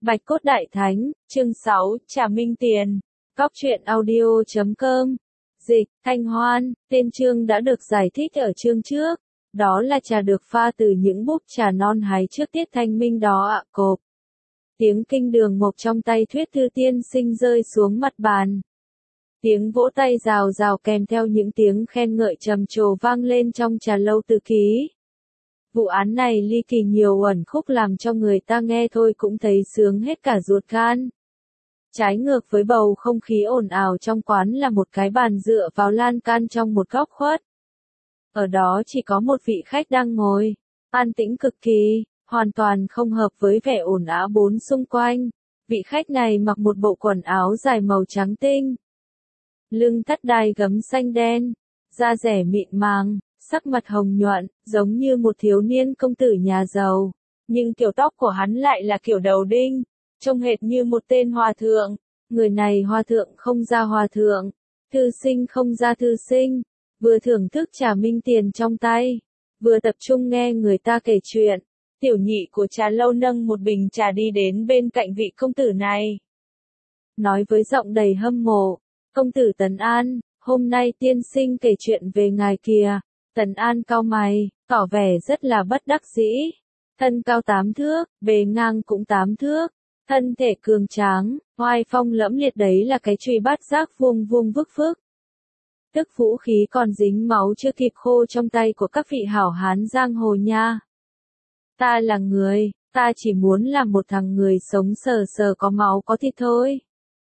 Bạch Cốt Đại Thánh, chương 6, Trà Minh Tiền. Góc truyện audio.com. Dịch, Thanh Hoan, tên chương đã được giải thích ở chương trước. Đó là trà được pha từ những búp trà non hái trước tiết thanh minh đó ạ. Cộp. Tiếng kinh đường mộc trong tay Thuyết Thư tiên sinh rơi xuống mặt bàn. Tiếng vỗ tay rào rào kèm theo những tiếng khen ngợi trầm trồ vang lên trong trà lâu Từ Ký. Vụ án này ly kỳ nhiều uẩn khúc làm cho người ta nghe thôi cũng thấy sướng hết cả ruột gan. Trái ngược với bầu không khí ồn ào trong quán là một cái bàn dựa vào lan can trong một góc khuất. Ở đó chỉ có một vị khách đang ngồi, an tĩnh cực kỳ, hoàn toàn không hợp với vẻ ồn ào bốn xung quanh. Vị khách này mặc một bộ quần áo dài màu trắng tinh, lưng thắt đai gấm xanh đen, da dẻ mịn màng, sắc mặt hồng nhuận, giống như một thiếu niên công tử nhà giàu. Nhưng kiểu tóc của hắn lại là kiểu đầu đinh, trông hệt như một tên hòa thượng. Người này hòa thượng không ra hòa thượng, thư sinh không ra thư sinh, vừa thưởng thức trà minh tiền trong tay, vừa tập trung nghe người ta kể chuyện. Tiểu nhị của trà lâu nâng một bình trà đi đến bên cạnh vị công tử này, nói với giọng đầy hâm mộ: "Công tử Tấn An, hôm nay tiên sinh kể chuyện về ngài kìa." Tấn An cau mày, tỏ vẻ rất là bất đắc dĩ. Thân cao 8 thước, bề ngang cũng 8 thước, thân thể cường tráng, oai phong lẫm liệt, đấy là cái chùy bát giác vuông vuông vức vức. Tức vũ khí còn dính máu chưa kịp khô trong tay của các vị hảo hán giang hồ nha. Ta là người, ta chỉ muốn làm một thằng người sống sờ sờ có máu có thịt thôi.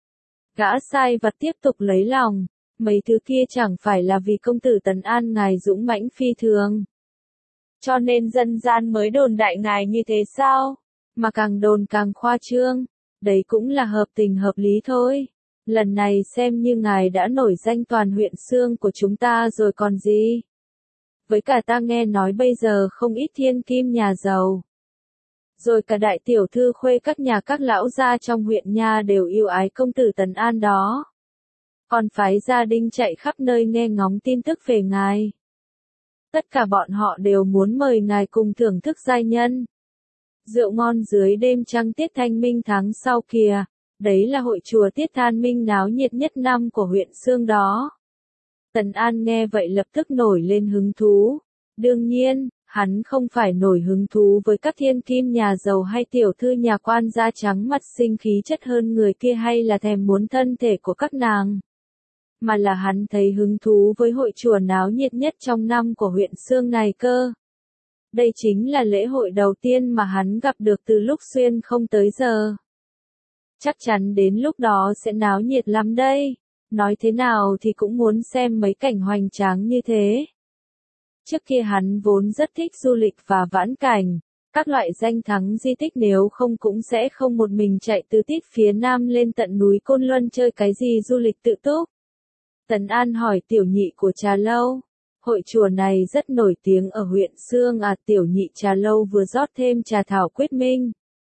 Gã sai vặt tiếp tục lấy lòng. Mấy thứ kia chẳng phải là vì công tử Tấn An ngài dũng mãnh phi thường, cho nên dân gian mới đồn đại ngài như thế sao? Mà càng đồn càng khoa trương, đấy cũng là hợp tình hợp lý thôi. Lần này xem như ngài đã nổi danh toàn huyện Xương của chúng ta rồi còn gì. Với cả ta nghe nói bây giờ không ít thiên kim nhà giàu, rồi cả đại tiểu thư khuê các nhà các lão gia trong huyện nha đều yêu ái công tử Tấn An đó. Còn phái gia đình chạy khắp nơi nghe ngóng tin tức về ngài. Tất cả bọn họ đều muốn mời ngài cùng thưởng thức giai nhân rượu ngon dưới đêm trăng tiết thanh minh tháng sau kìa. Đấy là hội chùa tiết thanh minh náo nhiệt nhất năm của huyện Xương đó. Tấn An nghe vậy lập tức nổi lên hứng thú. Đương nhiên, hắn không phải nổi hứng thú với các thiên kim nhà giàu hay tiểu thư nhà quan da trắng mặt xinh khí chất hơn người kia hay là thèm muốn thân thể của các nàng, mà là hắn thấy hứng thú với hội chùa náo nhiệt nhất trong năm của huyện Xương này cơ. Đây chính là lễ hội đầu tiên mà hắn gặp được từ lúc xuyên không tới giờ. Chắc chắn đến lúc đó sẽ náo nhiệt lắm đây. Nói thế nào thì cũng muốn xem mấy cảnh hoành tráng như thế. Trước kia hắn vốn rất thích du lịch và vãn cảnh, các loại danh thắng di tích, nếu không cũng sẽ không một mình chạy từ tít phía nam lên tận núi Côn Luân chơi cái gì du lịch tự túc. Tấn An hỏi tiểu nhị của trà lâu: "Hội chùa này rất nổi tiếng ở huyện Xương à?" Tiểu nhị trà lâu vừa rót thêm trà thảo quyết minh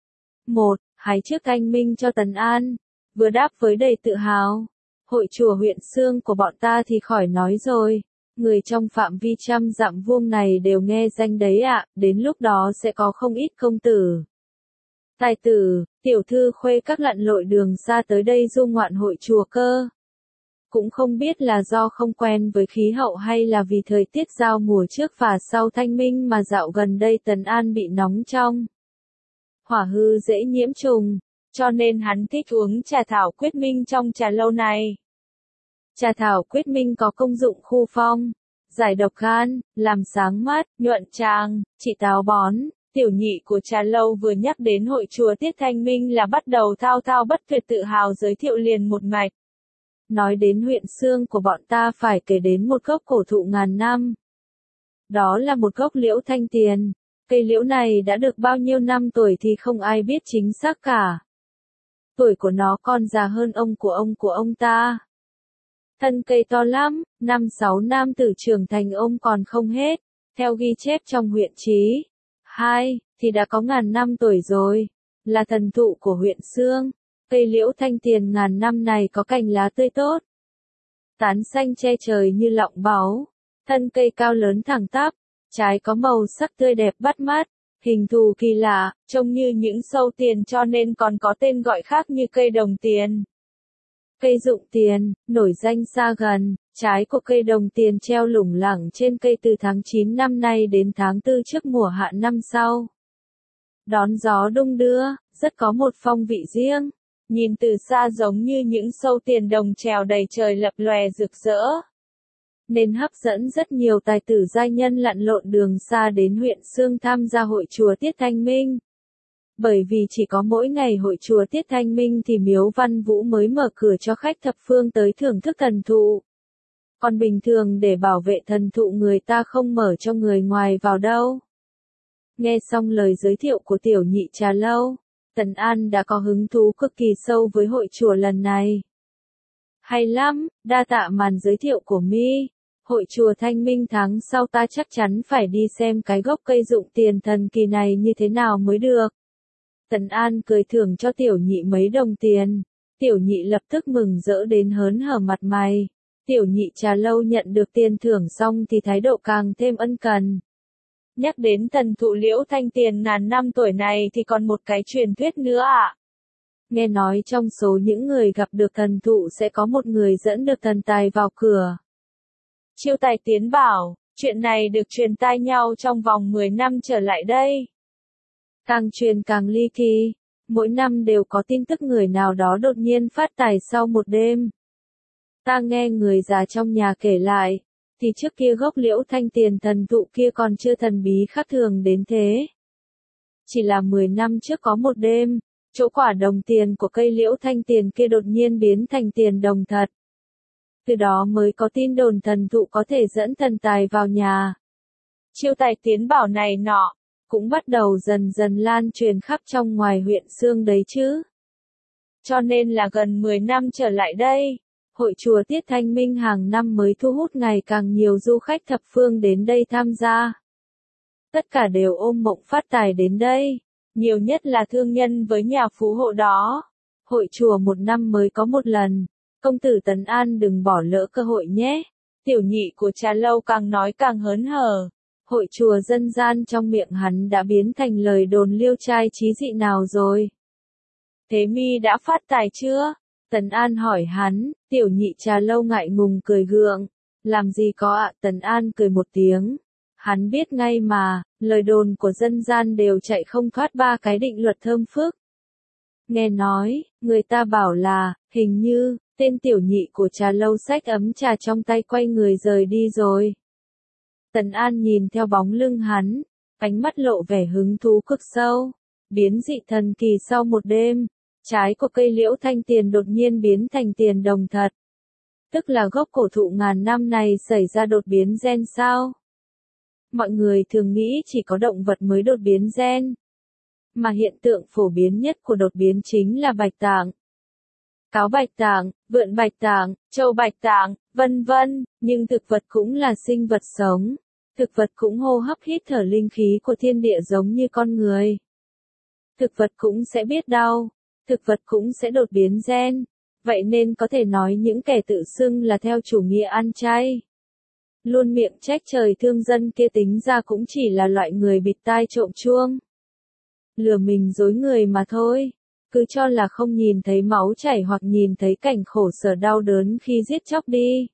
1-2 trước anh minh cho Tấn An, vừa đáp với đầy tự hào: "Hội chùa huyện Xương của bọn ta thì khỏi nói rồi, người trong phạm vi trăm dặm vuông này đều nghe danh đấy ạ. Đến lúc đó sẽ có không ít công tử, tài tử, tiểu thư khuê các lặn lội đường xa tới đây du ngoạn hội chùa cơ." Cũng không biết là do không quen với khí hậu hay là vì thời tiết giao mùa trước và sau thanh minh mà dạo gần đây Tấn An bị nóng trong hỏa hư dễ nhiễm trùng, cho nên hắn thích uống trà thảo quyết minh trong trà lâu này. Trà thảo quyết minh có công dụng khu phong, giải độc gan, làm sáng mắt, nhuận tràng, trị táo bón. Tiểu nhị của trà lâu vừa nhắc đến hội chùa tiết thanh minh là bắt đầu thao thao bất tuyệt tự hào giới thiệu liền một mạch. Nói đến huyện Xương của bọn ta phải kể đến một gốc cổ thụ ngàn năm. Đó là một gốc liễu thanh tiền. Cây liễu này đã được bao nhiêu năm tuổi thì không ai biết chính xác cả. Tuổi của nó còn già hơn ông của ông ta. Thân cây to lắm, 5-6 nam tử trưởng thành ông còn không hết. Theo ghi chép trong huyện Chí 2 thì đã có ngàn năm tuổi rồi, là thần thụ của huyện Xương. Cây liễu thanh tiền ngàn năm này có cành lá tươi tốt, tán xanh che trời như lọng báu, thân cây cao lớn thẳng tắp, trái có màu sắc tươi đẹp bắt mắt, Hình thù kỳ lạ, trông như những sâu tiền cho nên còn có tên gọi khác như cây đồng tiền. Cây dụng tiền, nổi danh xa gần, trái của cây đồng tiền treo lủng lẳng trên cây từ tháng 9 năm nay đến tháng 4 trước mùa hạn năm sau. Đón gió đung đưa, rất có một phong vị riêng. Nhìn từ xa giống như những sâu tiền đồng treo đầy trời lập lòe rực rỡ. Nên hấp dẫn rất nhiều tài tử giai nhân lặn lội đường xa đến huyện Xương tham gia hội chùa Tiết Thanh Minh. Bởi vì chỉ có mỗi ngày hội chùa Tiết Thanh Minh thì Miếu Văn Vũ mới mở cửa cho khách thập phương tới thưởng thức thần thụ. Còn bình thường để bảo vệ thần thụ người ta không mở cho người ngoài vào đâu. Nghe xong lời giới thiệu của tiểu nhị Trà Lâu, Tần An đã có hứng thú cực kỳ sâu với hội chùa lần này. Hay lắm, đa tạ màn giới thiệu của Mi. Hội chùa Thanh Minh tháng sau ta chắc chắn phải đi xem cái gốc cây dụng tiền thần kỳ này như thế nào mới được. Tần An cười thưởng cho tiểu nhị mấy đồng tiền. Tiểu nhị lập tức mừng rỡ đến hớn hở mặt mày. Tiểu nhị Trà Lâu nhận được tiền thưởng xong thì thái độ càng thêm ân cần. Nhắc đến thần thụ liễu thanh tiền ngàn năm tuổi này thì còn một cái truyền thuyết nữa ạ. Nghe nói trong số những người gặp được thần thụ sẽ có một người dẫn được thần tài vào cửa. Chiêu tài tiến bảo, chuyện này được truyền tai nhau trong vòng 10 năm trở lại đây. Càng truyền càng ly kỳ, mỗi năm đều có tin tức người nào đó đột nhiên phát tài sau một đêm. Ta nghe người già trong nhà kể lại, thì trước kia gốc liễu thanh tiền thần thụ kia còn chưa thần bí khác thường đến thế. Chỉ là 10 năm trước có một đêm, chỗ quả đồng tiền của cây liễu thanh tiền kia đột nhiên biến thành tiền đồng thật. Từ đó mới có tin đồn thần thụ có thể dẫn thần tài vào nhà. Chiêu tài tiến bảo này nọ, cũng bắt đầu dần dần lan truyền khắp trong ngoài huyện Xương đấy chứ. Cho nên là gần 10 năm trở lại đây, hội chùa Tiết Thanh Minh hàng năm mới thu hút ngày càng nhiều du khách thập phương đến đây tham gia. Tất cả đều ôm mộng phát tài đến đây, nhiều nhất là thương nhân với nhà phú hộ đó. Hội chùa một năm mới có một lần, công tử Tần An đừng bỏ lỡ cơ hội nhé. Tiểu nhị của Trà Lâu càng nói càng hớn hở. Hội chùa dân gian trong miệng hắn đã biến thành lời đồn liêu trai trí dị nào rồi. Thế Mi đã phát tài chưa? Tần An hỏi hắn, tiểu nhị Trà Lâu ngại ngùng cười gượng. Làm gì có ạ? Tần An cười một tiếng. Hắn biết ngay mà, lời đồn của dân gian đều chạy không thoát ba cái định luật thơm phức. Nghe nói, người ta bảo là, hình như, tên tiểu nhị của Trà Lâu xách ấm trà trong tay quay người rời đi rồi. Tần An nhìn theo bóng lưng hắn, ánh mắt lộ vẻ hứng thú cực sâu. Biến dị thần kỳ sau một đêm, trái của cây liễu thanh tiền đột nhiên biến thành tiền đồng thật. Tức là gốc cổ thụ ngàn năm này xảy ra đột biến gen sao? Mọi người thường nghĩ chỉ có động vật mới đột biến gen. Mà hiện tượng phổ biến nhất của đột biến chính là bạch tạng. Cáo bạch tạng, vượn bạch tạng, trâu bạch tạng, vân vân, nhưng thực vật cũng là sinh vật sống. Thực vật cũng hô hấp hít thở linh khí của thiên địa giống như con người. Thực vật cũng sẽ biết đau, thực vật cũng sẽ đột biến gen. Vậy nên có thể nói những kẻ tự xưng là theo chủ nghĩa ăn chay, luôn miệng trách trời thương dân kia tính ra cũng chỉ là loại người bịt tai trộm chuông. Lừa mình dối người mà thôi. Cứ cho là không nhìn thấy máu chảy hoặc nhìn thấy cảnh khổ sở đau đớn khi giết chóc đi.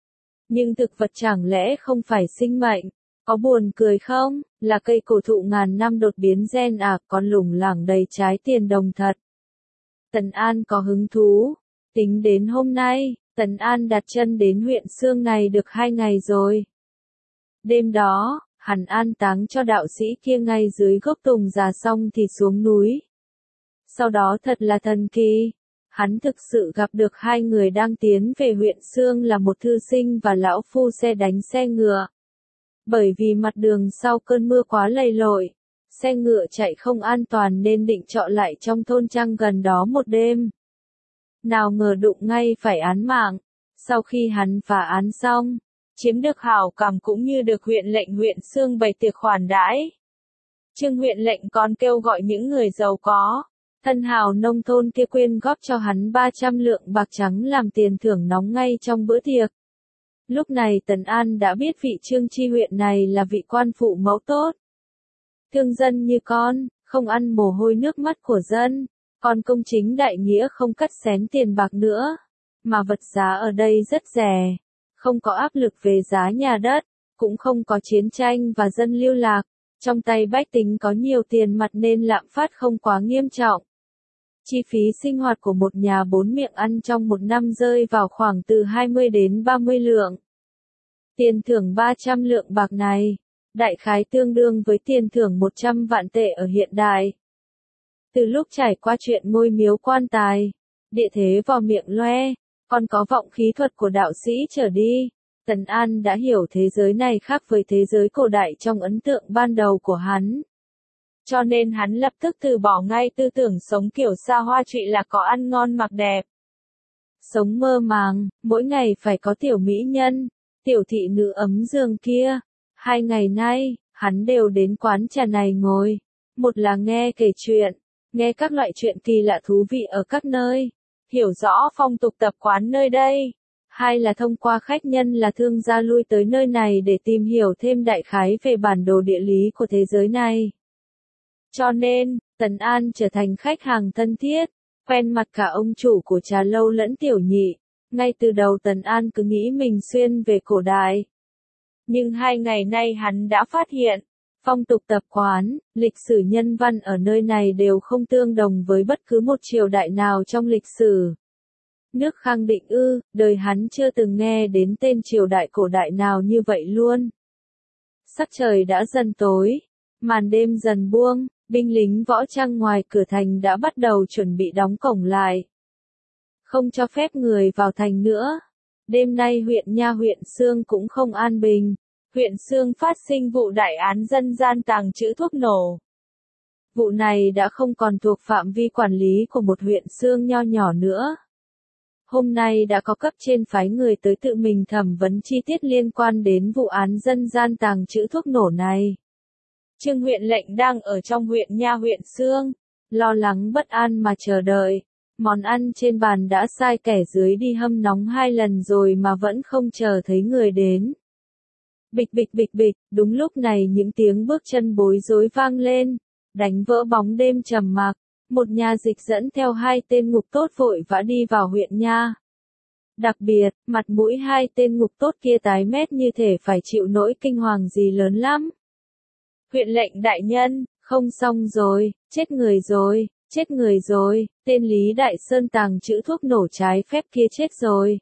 Nhưng thực vật chẳng lẽ không phải sinh mệnh? Có buồn cười không? Là cây cổ thụ ngàn năm đột biến gen à, còn lủng lẳng đầy trái tiền đồng thật. Tần An có hứng thú. Tính đến hôm nay, Tần An đặt chân đến huyện Xương này được 2 ngày rồi. Đêm đó, hắn an táng cho đạo sĩ kia ngay dưới gốc tùng già xong thì xuống núi. Sau đó thật là thần kỳ, hắn thực sự gặp được 2 người đang tiến về huyện Xương là một thư sinh và lão phu xe đánh xe ngựa. Bởi vì mặt đường sau cơn mưa quá lầy lội, xe ngựa chạy không an toàn nên định trọ lại trong thôn trang gần đó một đêm. Nào ngờ đụng ngay phải án mạng, sau khi hắn phá án xong, chiếm được hảo cảm cũng như được huyện lệnh huyện Xương bày tiệc khoản đãi. Trương huyện lệnh còn kêu gọi những người giàu có, thân hào nông thôn kia quyên góp cho hắn 300 lượng bạc trắng làm tiền thưởng nóng ngay trong bữa tiệc. Lúc này Tần An đã biết vị Trương tri huyện này là vị quan phụ mẫu tốt. thương dân như con, không ăn mồ hôi nước mắt của dân, còn công chính đại nghĩa không cắt xén tiền bạc nữa, mà vật giá ở đây rất rẻ, không có áp lực về giá nhà đất, cũng không có chiến tranh và dân lưu lạc, trong tay bách tính có nhiều tiền mặt nên lạm phát không quá nghiêm trọng. Chi phí sinh hoạt của một nhà 4 miệng ăn trong một năm rơi vào khoảng từ 20 đến 30 lượng. Tiền thưởng 300 lượng bạc này, đại khái tương đương với tiền thưởng 100 vạn tệ ở hiện đại. Từ lúc trải qua chuyện ngôi miếu quan tài, địa thế vò miệng loe, còn có vọng khí thuật của đạo sĩ trở đi, Tần An đã hiểu thế giới này khác với thế giới cổ đại trong ấn tượng ban đầu của hắn. Cho nên hắn lập tức từ bỏ ngay tư tưởng sống kiểu xa hoa trụy là có ăn ngon mặc đẹp. Sống mơ màng, mỗi ngày phải có tiểu mỹ nhân, tiểu thị nữ ấm giường kia. 2 ngày nay, hắn đều đến quán trà này ngồi. Một là nghe kể chuyện, nghe các loại chuyện kỳ lạ thú vị ở các nơi, hiểu rõ phong tục tập quán nơi đây. 2 là thông qua khách nhân là thương gia lui tới nơi này để tìm hiểu thêm đại khái về bản đồ địa lý của thế giới này. Cho nên, Tần An trở thành khách hàng thân thiết, quen mặt cả ông chủ của trà lâu lẫn tiểu nhị. Ngay từ đầu Tần An cứ nghĩ mình xuyên về cổ đại. Nhưng 2 ngày nay hắn đã phát hiện, phong tục tập quán, lịch sử nhân văn ở nơi này đều không tương đồng với bất cứ một triều đại nào trong lịch sử. Nước Khang Định ư, đời hắn chưa từng nghe đến tên triều đại cổ đại nào như vậy luôn. Sắc trời đã dần tối, màn đêm dần buông, binh lính võ trang ngoài cửa thành đã bắt đầu chuẩn bị đóng cổng lại. Không cho phép người vào thành nữa. Đêm nay huyện Xương cũng không an bình. Huyện Xương phát sinh vụ đại án dân gian tàng trữ thuốc nổ. Vụ này đã không còn thuộc phạm vi quản lý của một huyện Xương nho nhỏ nữa. Hôm nay đã có cấp trên phái người tới tự mình thẩm vấn chi tiết liên quan đến vụ án dân gian tàng trữ thuốc nổ này. Trương huyện lệnh đang ở trong huyện Xương, lo lắng bất an mà chờ đợi. Món ăn trên bàn đã sai kẻ dưới đi hâm nóng 2 lần rồi mà vẫn không chờ thấy người đến. Bịch bịch bịch bịch, đúng lúc này những tiếng bước chân bối rối vang lên, đánh vỡ bóng đêm trầm mặc. Một nhà dịch dẫn theo 2 tên ngục tốt vội vã đi vào huyện nha. Đặc biệt, mặt mũi 2 tên ngục tốt kia tái mét như thể phải chịu nỗi kinh hoàng gì lớn lắm. Huyện lệnh đại nhân, không xong rồi, chết người rồi, chết người rồi, tên Lý Đại Sơn tàng trữ thuốc nổ trái phép kia chết rồi.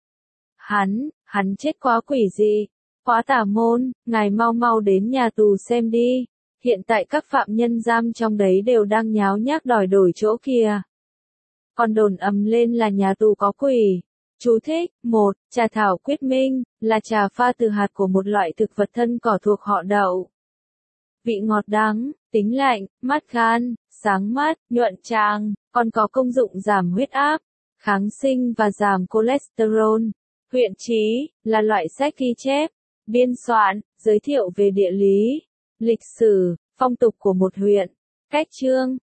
Hắn chết quá quỷ dị, quá tà môn, ngài mau mau đến nhà tù xem đi. Hiện tại các phạm nhân giam trong đấy đều đang nháo nhác đòi đổi chỗ kìa. Còn đồn ầm lên là nhà tù có quỷ. Chú thích, 1. Trà thảo quyết minh, là trà pha từ hạt của một loại thực vật thân cỏ thuộc họ đậu. Vị ngọt đắng, tính lạnh, mát gan, sáng mắt, nhuận tràng, còn có công dụng giảm huyết áp, kháng sinh và giảm cholesterol. Huyện Trí, là loại sách ghi chép, biên soạn, giới thiệu về địa lý, lịch sử, phong tục của một huyện. Cách chương,